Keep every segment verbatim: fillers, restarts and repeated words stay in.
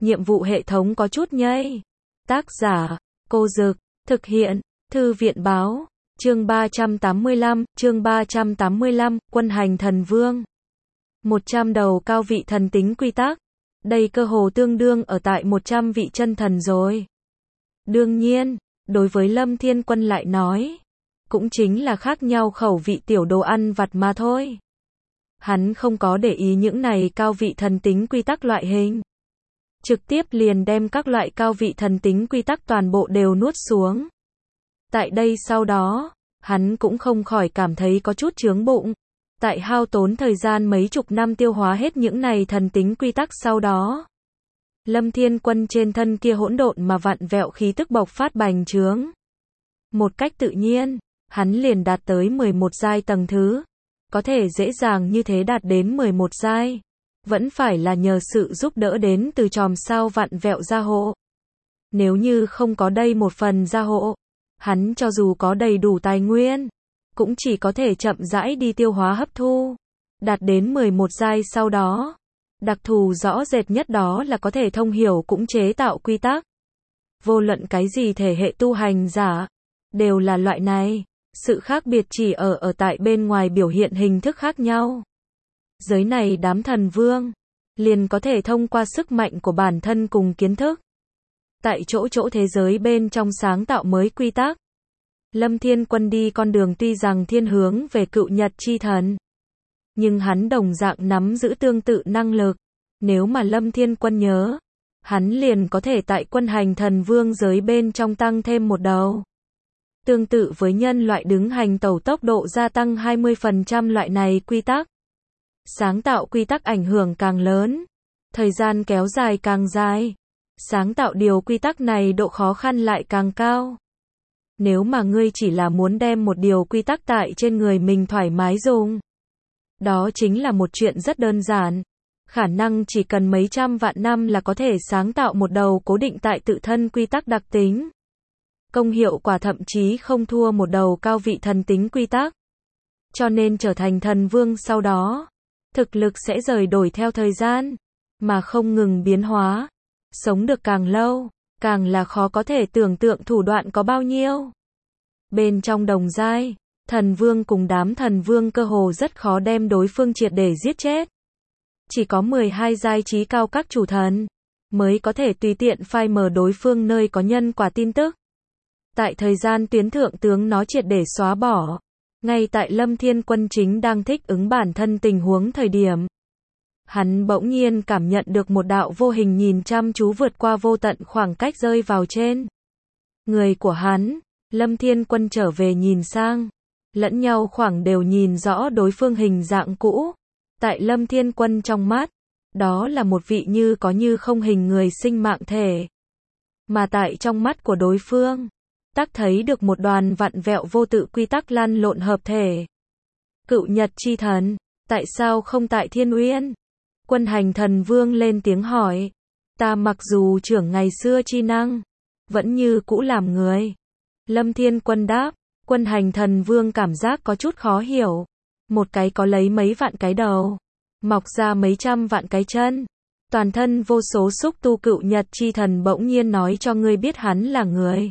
nhiệm vụ hệ thống có chút nhây. Tác giả, Cô Dực, thực hiện, Thư viện báo, chương ba trăm tám mươi lăm, chương ba trăm tám mươi lăm, quân hành thần vương. một trăm đầu cao vị thần tính quy tắc. Đây cơ hồ tương đương ở tại một trăm vị chân thần rồi. Đương nhiên, đối với Lâm Thiên Quân lại nói, cũng chính là khác nhau khẩu vị tiểu đồ ăn vặt mà thôi. Hắn không có để ý những này cao vị thần tính quy tắc loại hình. Trực tiếp liền đem các loại cao vị thần tính quy tắc toàn bộ đều nuốt xuống. Tại đây sau đó, hắn cũng không khỏi cảm thấy có chút chướng bụng. Tại hao tốn thời gian mấy chục năm tiêu hóa hết những này thần tính quy tắc sau đó. Lâm Thiên Quân trên thân kia hỗn độn mà vặn vẹo khí tức bộc phát bành trướng. Một cách tự nhiên, hắn liền đạt tới mười một giai tầng thứ. Có thể dễ dàng như thế đạt đến mười một giai. Vẫn phải là nhờ sự giúp đỡ đến từ chòm sao vặn vẹo gia hộ. Nếu như không có đây một phần gia hộ, hắn cho dù có đầy đủ tài nguyên, cũng chỉ có thể chậm rãi đi tiêu hóa hấp thu. Đạt đến mười một giai sau đó, đặc thù rõ rệt nhất đó là có thể thông hiểu cũng chế tạo quy tắc. Vô luận cái gì thể hệ tu hành giả, đều là loại này. Sự khác biệt chỉ ở ở tại bên ngoài biểu hiện hình thức khác nhau. Giới này đám thần vương, liền có thể thông qua sức mạnh của bản thân cùng kiến thức. Tại chỗ chỗ thế giới bên trong sáng tạo mới quy tắc. Lâm Thiên Quân đi con đường tuy rằng thiên hướng về cựu nhật chi thần. Nhưng hắn đồng dạng nắm giữ tương tự năng lực. Nếu mà Lâm Thiên Quân nhớ, hắn liền có thể tại quân hành thần vương giới bên trong tăng thêm một đầu. Tương tự với nhân loại đứng hành tẩu tốc độ gia tăng hai mươi phần trăm loại này quy tắc. Sáng tạo quy tắc ảnh hưởng càng lớn, thời gian kéo dài càng dài. Sáng tạo điều quy tắc này độ khó khăn lại càng cao. Nếu mà ngươi chỉ là muốn đem một điều quy tắc tại trên người mình thoải mái dùng, đó chính là một chuyện rất đơn giản. Khả năng chỉ cần mấy trăm vạn năm là có thể sáng tạo một đầu cố định tại tự thân quy tắc đặc tính. Công hiệu quả thậm chí không thua một đầu cao vị thần tính quy tắc. Cho nên trở thành thần vương sau đó, thực lực sẽ rời đổi theo thời gian, mà không ngừng biến hóa. Sống được càng lâu, càng là khó có thể tưởng tượng thủ đoạn có bao nhiêu. Bên trong đồng giai, thần vương cùng đám thần vương cơ hồ rất khó đem đối phương triệt để giết chết. Chỉ có mười hai giai trí cao các chủ thần, mới có thể tùy tiện phai mờ đối phương nơi có nhân quả tin tức. Tại thời gian tuyến thượng tướng nó triệt để xóa bỏ. Ngay tại Lâm Thiên Quân chính đang thích ứng bản thân tình huống thời điểm. Hắn bỗng nhiên cảm nhận được một đạo vô hình nhìn chăm chú vượt qua vô tận khoảng cách rơi vào trên người của hắn. Lâm Thiên Quân trở về nhìn sang. Lẫn nhau khoảng đều nhìn rõ đối phương hình dạng cũ. Tại Lâm Thiên Quân trong mắt, đó là một vị như có như không hình người sinh mạng thể. Mà tại trong mắt của đối phương, tác thấy được một đoàn vặn vẹo vô tự quy tắc lăn lộn hợp thể. Cựu nhật chi thần, tại sao không tại Thiên Uyên? Quân hành thần vương lên tiếng hỏi. Ta mặc dù trưởng ngày xưa chi năng, vẫn như cũ làm người. Lâm Thiên Quân đáp. Quân hành thần vương cảm giác có chút khó hiểu. Một cái có lấy mấy vạn cái đầu, mọc ra mấy trăm vạn cái chân, toàn thân vô số xúc tu cựu nhật chi thần bỗng nhiên nói cho ngươi biết hắn là người.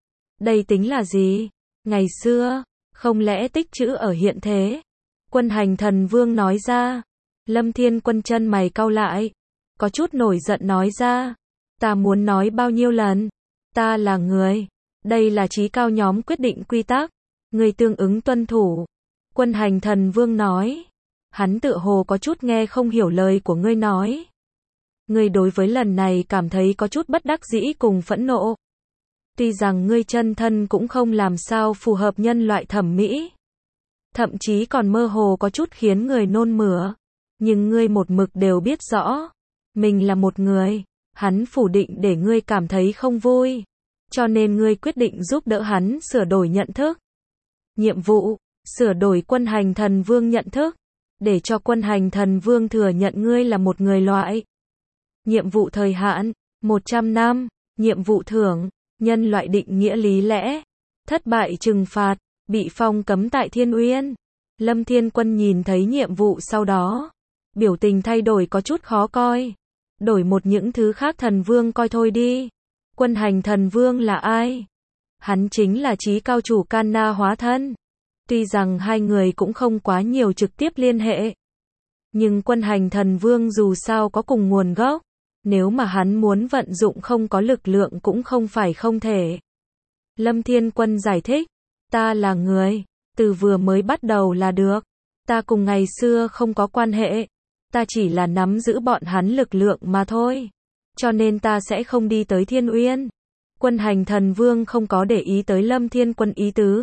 Đây tính là gì? Ngày xưa, không lẽ tích trữ ở hiện thế? Quân hành thần vương nói ra. Lâm Thiên Quân chân mày cau lại, có chút nổi giận nói ra. Ta muốn nói bao nhiêu lần? Ta là người. Đây là trí cao nhóm quyết định quy tắc. Người tương ứng tuân thủ. Quân hành thần vương nói. Hắn tựa hồ có chút nghe không hiểu lời của ngươi nói. Ngươi đối với lần này cảm thấy có chút bất đắc dĩ cùng phẫn nộ. Tuy rằng ngươi chân thân cũng không làm sao phù hợp nhân loại thẩm mỹ. Thậm chí còn mơ hồ có chút khiến người nôn mửa. Nhưng ngươi một mực đều biết rõ. Mình là một người. Hắn phủ định để ngươi cảm thấy không vui. Cho nên ngươi quyết định giúp đỡ hắn sửa đổi nhận thức. Nhiệm vụ, sửa đổi quân hành thần vương nhận thức. Để cho quân hành thần vương thừa nhận ngươi là một người loại. Nhiệm vụ thời hạn, một trăm năm. Nhiệm vụ thưởng, nhân loại định nghĩa lý lẽ. Thất bại trừng phạt, bị phong cấm tại Thiên Uyên. Lâm Thiên Quân nhìn thấy nhiệm vụ sau đó. Biểu tình thay đổi có chút khó coi. đổi một những thứ khác thần vương coi thôi đi. Quân hành thần vương là ai? Hắn chính là chí cao chủ Kanna hóa thân. Tuy rằng hai người cũng không quá nhiều trực tiếp liên hệ, nhưng quân hành thần vương dù sao có cùng nguồn gốc. Nếu mà hắn muốn vận dụng không có lực lượng cũng không phải không thể. Lâm Thiên Quân giải thích, ta là người, từ vừa mới bắt đầu là được. Ta cùng ngày xưa không có quan hệ. Ta chỉ là nắm giữ bọn hắn lực lượng mà thôi. Cho nên ta sẽ không đi tới Thiên Uyên. Quân hành thần vương không có để ý tới Lâm Thiên Quân ý tứ,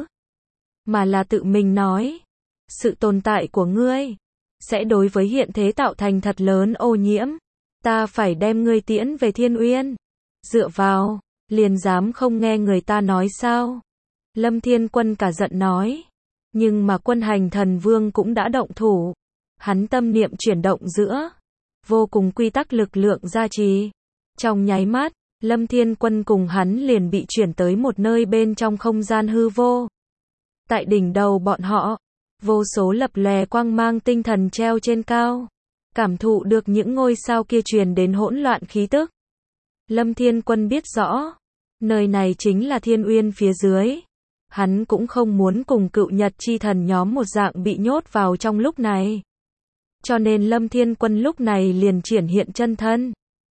mà là tự mình nói, sự tồn tại của ngươi sẽ đối với hiện thế tạo thành thật lớn ô nhiễm. Ta phải đem ngươi tiễn về Thiên Uyên. Dựa vào, liền dám không nghe người ta nói sao? Lâm Thiên Quân cả giận nói. Nhưng mà quân hành thần vương cũng đã động thủ. Hắn tâm niệm chuyển động giữa vô cùng quy tắc lực lượng gia trì. Trong nháy mắt, Lâm Thiên Quân cùng hắn liền bị chuyển tới một nơi bên trong không gian hư vô. Tại đỉnh đầu bọn họ, vô số lập lòe quang mang tinh thần treo trên cao. Cảm thụ được những ngôi sao kia truyền đến hỗn loạn khí tức. Lâm Thiên Quân biết rõ, nơi này chính là Thiên Uyên phía dưới. Hắn cũng không muốn cùng cựu nhật chi thần nhóm một dạng bị nhốt vào trong lúc này. Cho nên Lâm Thiên Quân lúc này liền triển hiện chân thân.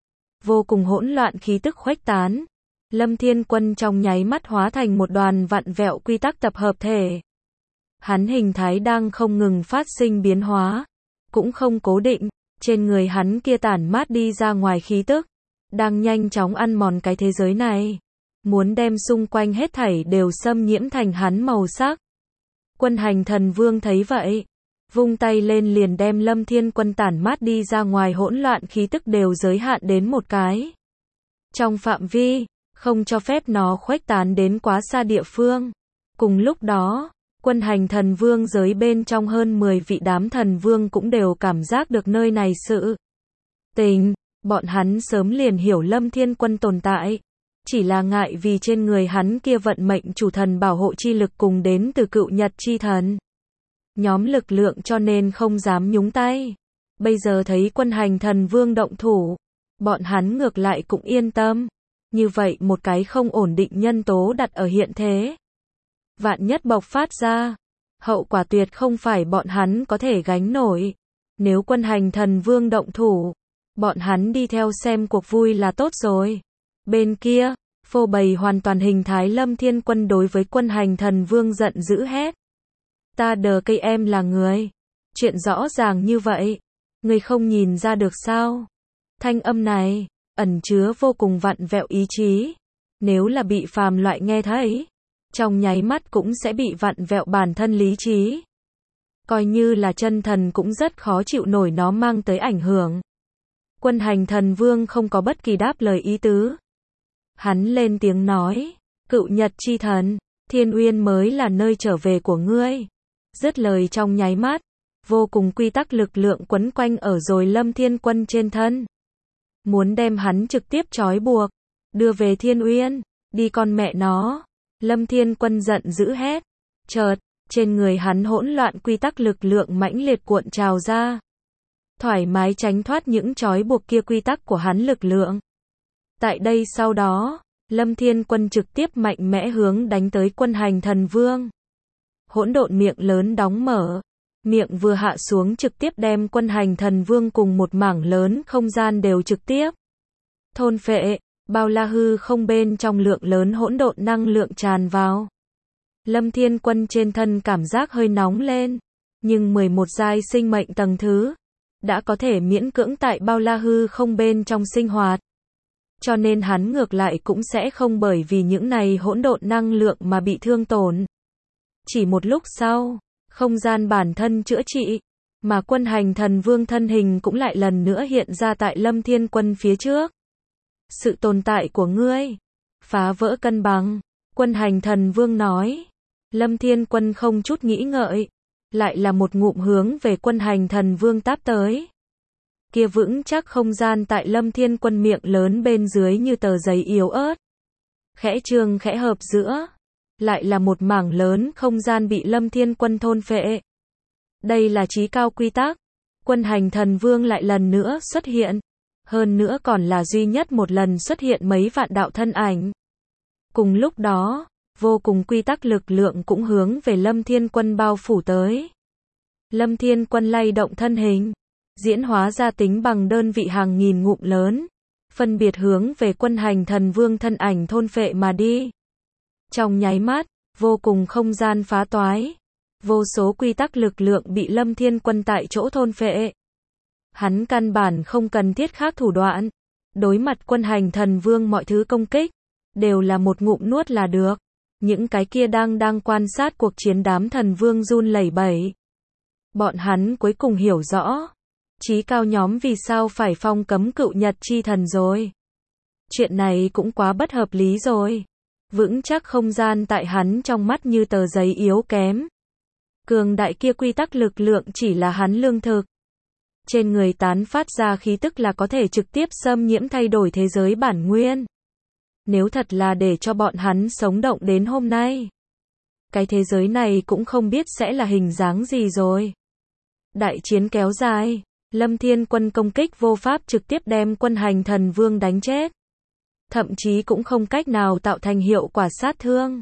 Vô cùng hỗn loạn khí tức khuếch tán. Lâm Thiên Quân trong nháy mắt hóa thành một đoàn vặn vẹo quy tắc tập hợp thể. Hắn hình thái đang không ngừng phát sinh biến hóa, cũng không cố định. Trên người hắn kia tản mát đi ra ngoài khí tức, đang nhanh chóng ăn mòn cái thế giới này. Muốn đem xung quanh hết thảy đều xâm nhiễm thành hắn màu sắc. Quân hành thần vương thấy vậy, vung tay lên liền đem Lâm Thiên Quân tản mát đi ra ngoài hỗn loạn khí tức đều giới hạn đến một cái. Trong phạm vi, không cho phép nó khuếch tán đến quá xa địa phương. Cùng lúc đó, quân hành thần vương giới bên trong hơn mười vị đám thần vương cũng đều cảm giác được nơi này sự tình. Bọn hắn sớm liền hiểu Lâm Thiên Quân tồn tại. Chỉ là ngại vì trên người hắn kia vận mệnh chủ thần bảo hộ chi lực cùng đến từ cựu nhật chi thần nhóm lực lượng cho nên không dám nhúng tay. Bây giờ thấy quân hành thần vương động thủ, bọn hắn ngược lại cũng yên tâm. Như vậy một cái không ổn định nhân tố đặt ở hiện thế, vạn nhất bộc phát ra, hậu quả tuyệt không phải bọn hắn có thể gánh nổi. Nếu quân hành thần vương động thủ, bọn hắn đi theo xem cuộc vui là tốt rồi. Bên kia, phô bày hoàn toàn hình thái Lâm Thiên Quân đối với quân hành thần vương giận dữ hét. Ta đờ cây em là người. Chuyện rõ ràng như vậy, người không nhìn ra được sao? Thanh âm này, ẩn chứa vô cùng vặn vẹo ý chí. Nếu là bị phàm loại nghe thấy, trong nháy mắt cũng sẽ bị vặn vẹo bản thân lý trí. Coi như là chân thần cũng rất khó chịu nổi nó mang tới ảnh hưởng. Quân hành thần vương không có bất kỳ đáp lời ý tứ. Hắn lên tiếng nói, cựu nhật chi thần, Thiên Uyên mới là nơi trở về của ngươi. Dứt lời trong nháy mắt, vô cùng quy tắc lực lượng quấn quanh ở rồi Lâm Thiên Quân trên thân. Muốn đem hắn trực tiếp trói buộc, đưa về Thiên Uyên, đi con mẹ nó. Lâm Thiên Quân giận dữ hét. Chợt, trên người hắn hỗn loạn quy tắc lực lượng mãnh liệt cuộn trào ra. Thoải mái tránh thoát những trói buộc kia quy tắc của hắn lực lượng. Tại đây sau đó, Lâm Thiên Quân trực tiếp mạnh mẽ hướng đánh tới quân hành thần vương. Hỗn độn miệng lớn đóng mở, miệng vừa hạ xuống trực tiếp đem quân hành thần vương cùng một mảng lớn không gian đều trực tiếp thôn phệ. Bao la hư không bên trong lượng lớn hỗn độn năng lượng tràn vào. Lâm Thiên Quân trên thân cảm giác hơi nóng lên, nhưng mười một giai sinh mệnh tầng thứ đã có thể miễn cưỡng tại bao la hư không bên trong sinh hoạt. Cho nên hắn ngược lại cũng sẽ không bởi vì những này hỗn độn năng lượng mà bị thương tổn. Chỉ một lúc sau, không gian bản thân chữa trị, mà quân hành thần vương thân hình cũng lại lần nữa hiện ra tại Lâm Thiên Quân phía trước. Sự tồn tại của ngươi phá vỡ cân bằng, quân hành thần vương nói. Lâm Thiên Quân không chút nghĩ ngợi, lại là một ngụm hướng về quân hành thần vương táp tới. Kia vững chắc không gian tại Lâm Thiên Quân miệng lớn bên dưới như tờ giấy yếu ớt. Khẽ trương khẽ hợp giữa, lại là một mảng lớn không gian bị Lâm Thiên Quân thôn phệ. Đây là chí cao quy tắc. Quân hành thần vương lại lần nữa xuất hiện. Hơn nữa còn là duy nhất một lần xuất hiện mấy vạn đạo thân ảnh. Cùng lúc đó, vô cùng quy tắc lực lượng cũng hướng về Lâm Thiên Quân bao phủ tới. Lâm Thiên Quân lay động thân hình, diễn hóa ra tính bằng đơn vị hàng nghìn ngụm lớn, phân biệt hướng về Quân Hành Thần Vương thân ảnh thôn phệ mà đi. Trong nháy mắt, vô cùng không gian phá toái, vô số quy tắc lực lượng bị Lâm Thiên Quân tại chỗ thôn phệ. Hắn căn bản không cần thiết khác thủ đoạn, đối mặt Quân Hành Thần Vương mọi thứ công kích, đều là một ngụm nuốt là được. Những cái kia đang đang quan sát cuộc chiến đám thần vương run lẩy bẩy. Bọn hắn cuối cùng hiểu rõ, chí cao nhóm vì sao phải phong cấm cựu nhật chi thần rồi. Chuyện này cũng quá bất hợp lý rồi. Vững chắc không gian tại hắn trong mắt như tờ giấy yếu kém. Cường đại kia quy tắc lực lượng chỉ là hắn lương thực. Trên người tán phát ra khí tức là có thể trực tiếp xâm nhiễm thay đổi thế giới bản nguyên. Nếu thật là để cho bọn hắn sống động đến hôm nay, cái thế giới này cũng không biết sẽ là hình dáng gì rồi. Đại chiến kéo dài, Lâm Thiên Quân công kích vô pháp trực tiếp đem Quân Hành Thần Vương đánh chết. Thậm chí cũng không cách nào tạo thành hiệu quả sát thương.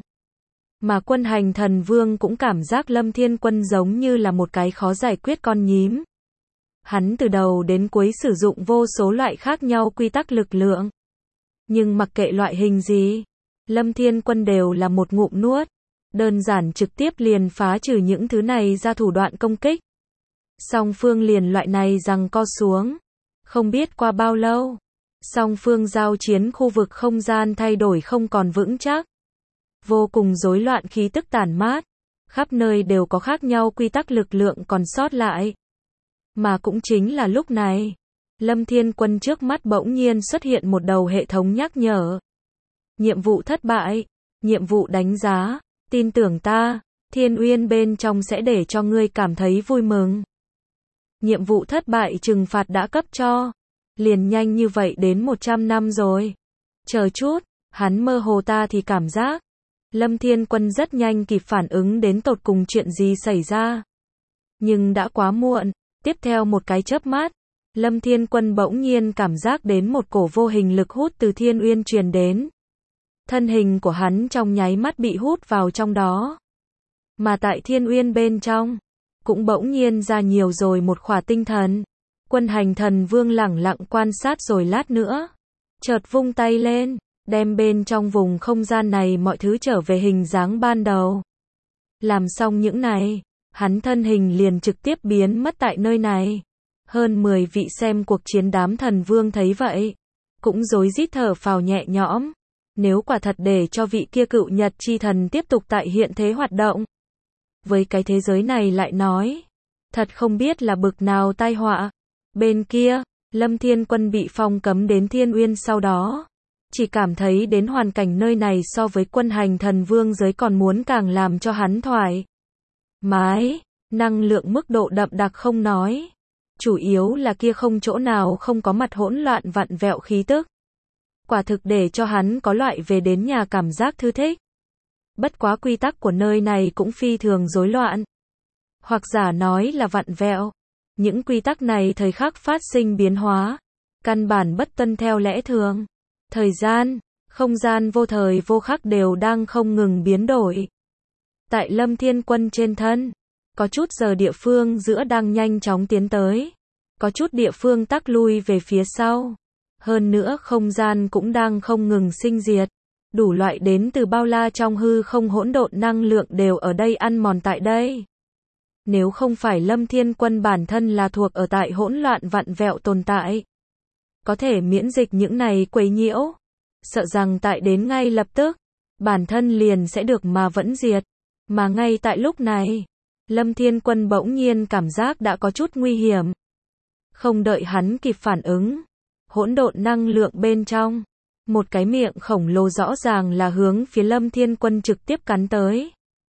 Mà Quân Hành Thần Vương cũng cảm giác Lâm Thiên Quân giống như là một cái khó giải quyết con nhím. Hắn từ đầu đến cuối sử dụng vô số loại khác nhau quy tắc lực lượng. Nhưng mặc kệ loại hình gì, Lâm Thiên Quân đều là một ngụm nuốt. Đơn giản trực tiếp liền phá trừ những thứ này ra thủ đoạn công kích. Song phương liền loại này giằng co xuống. Không biết qua bao lâu, song phương giao chiến khu vực không gian thay đổi không còn vững chắc. Vô cùng rối loạn khí tức tản mát. Khắp nơi đều có khác nhau quy tắc lực lượng còn sót lại. Mà cũng chính là lúc này, Lâm Thiên Quân trước mắt bỗng nhiên xuất hiện một đầu hệ thống nhắc nhở. Nhiệm vụ thất bại, nhiệm vụ đánh giá, tin tưởng ta, Thiên Uyên bên trong sẽ để cho ngươi cảm thấy vui mừng. Nhiệm vụ thất bại trừng phạt đã cấp cho. Liền nhanh như vậy đến một trăm năm rồi. Chờ chút, hắn mơ hồ ta thì cảm giác. Lâm Thiên Quân rất nhanh kịp phản ứng đến tột cùng chuyện gì xảy ra. Nhưng đã quá muộn, tiếp theo một cái chớp mắt. Lâm Thiên Quân bỗng nhiên cảm giác đến một cổ vô hình lực hút từ Thiên Uyên truyền đến. Thân hình của hắn trong nháy mắt bị hút vào trong đó. Mà tại Thiên Uyên bên trong, cũng bỗng nhiên ra nhiều rồi một khỏa tinh thần. Quân Hành Thần Vương lẳng lặng quan sát rồi lát nữa. Chợt vung tay lên, đem bên trong vùng không gian này mọi thứ trở về hình dáng ban đầu. Làm xong những này, hắn thân hình liền trực tiếp biến mất tại nơi này. Hơn mười vị xem cuộc chiến đám thần vương thấy vậy, cũng rối rít thở phào nhẹ nhõm. Nếu quả thật để cho vị kia cựu nhật chi thần tiếp tục tại hiện thế hoạt động, với cái thế giới này lại nói, thật không biết là bực nào tai họa. Bên kia, Lâm Thiên Quân bị phong cấm đến Thiên Uyên sau đó, chỉ cảm thấy đến hoàn cảnh nơi này so với Quân Hành Thần Vương giới còn muốn càng làm cho hắn thoải mái, năng lượng mức độ đậm đặc không nói. Chủ yếu là kia không chỗ nào không có mặt hỗn loạn vặn vẹo khí tức. Quả thực để cho hắn có loại về đến nhà cảm giác thư thích. Bất quá quy tắc của nơi này cũng phi thường rối loạn. Hoặc giả nói là vặn vẹo. Những quy tắc này thời khắc phát sinh biến hóa. Căn bản bất tuân theo lẽ thường. Thời gian, không gian vô thời vô khắc đều đang không ngừng biến đổi. Tại Lâm Thiên Quân trên thân, có chút giờ địa phương giữa đang nhanh chóng tiến tới. Có chút địa phương tắc lui về phía sau. Hơn nữa không gian cũng đang không ngừng sinh diệt. Đủ loại đến từ bao la trong hư không hỗn độn năng lượng đều ở đây ăn mòn tại đây. Nếu không phải Lâm Thiên Quân bản thân là thuộc ở tại hỗn loạn vặn vẹo tồn tại, có thể miễn dịch những này quấy nhiễu, sợ rằng tại đến ngay lập tức, bản thân liền sẽ được mà vẫn diệt. Mà ngay tại lúc này, Lâm Thiên Quân bỗng nhiên cảm giác đã có chút nguy hiểm. Không đợi hắn kịp phản ứng, hỗn độn năng lượng bên trong, một cái miệng khổng lồ rõ ràng là hướng phía Lâm Thiên Quân trực tiếp cắn tới.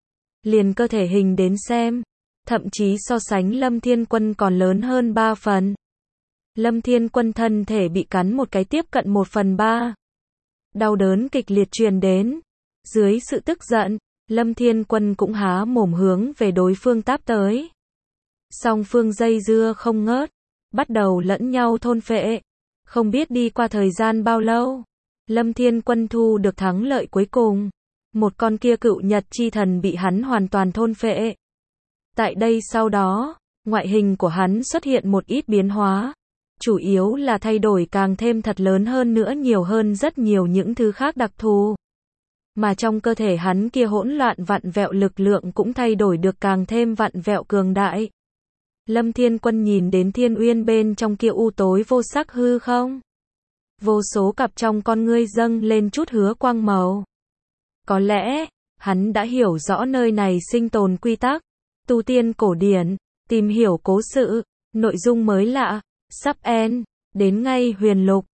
Liền cơ thể hình đến xem, thậm chí so sánh Lâm Thiên Quân còn lớn hơn ba phần. Lâm Thiên Quân thân thể bị cắn một cái tiếp cận một phần ba. Đau đớn kịch liệt truyền đến. Dưới sự tức giận, Lâm Thiên Quân cũng há mồm hướng về đối phương táp tới. Song phương dây dưa không ngớt, bắt đầu lẫn nhau thôn phệ. Không biết đi qua thời gian bao lâu, Lâm Thiên Quân thu được thắng lợi cuối cùng. Một con kia cựu nhật chi thần bị hắn hoàn toàn thôn phệ. Tại đây sau đó, ngoại hình của hắn xuất hiện một ít biến hóa. Chủ yếu là thay đổi càng thêm thật lớn hơn nữa, nhiều hơn rất nhiều những thứ khác đặc thù. Mà trong cơ thể hắn kia hỗn loạn vặn vẹo lực lượng cũng thay đổi được càng thêm vặn vẹo cường đại. Lâm Thiên Quân nhìn đến thiên uyên bên trong kia u tối vô sắc hư không. Vô số cặp trong con ngươi dâng lên chút hứa quang màu. Có lẽ, hắn đã hiểu rõ nơi này sinh tồn quy tắc, tu tiên cổ điển, tìm hiểu cố sự, nội dung mới lạ, sắp end, đến ngay huyền lục.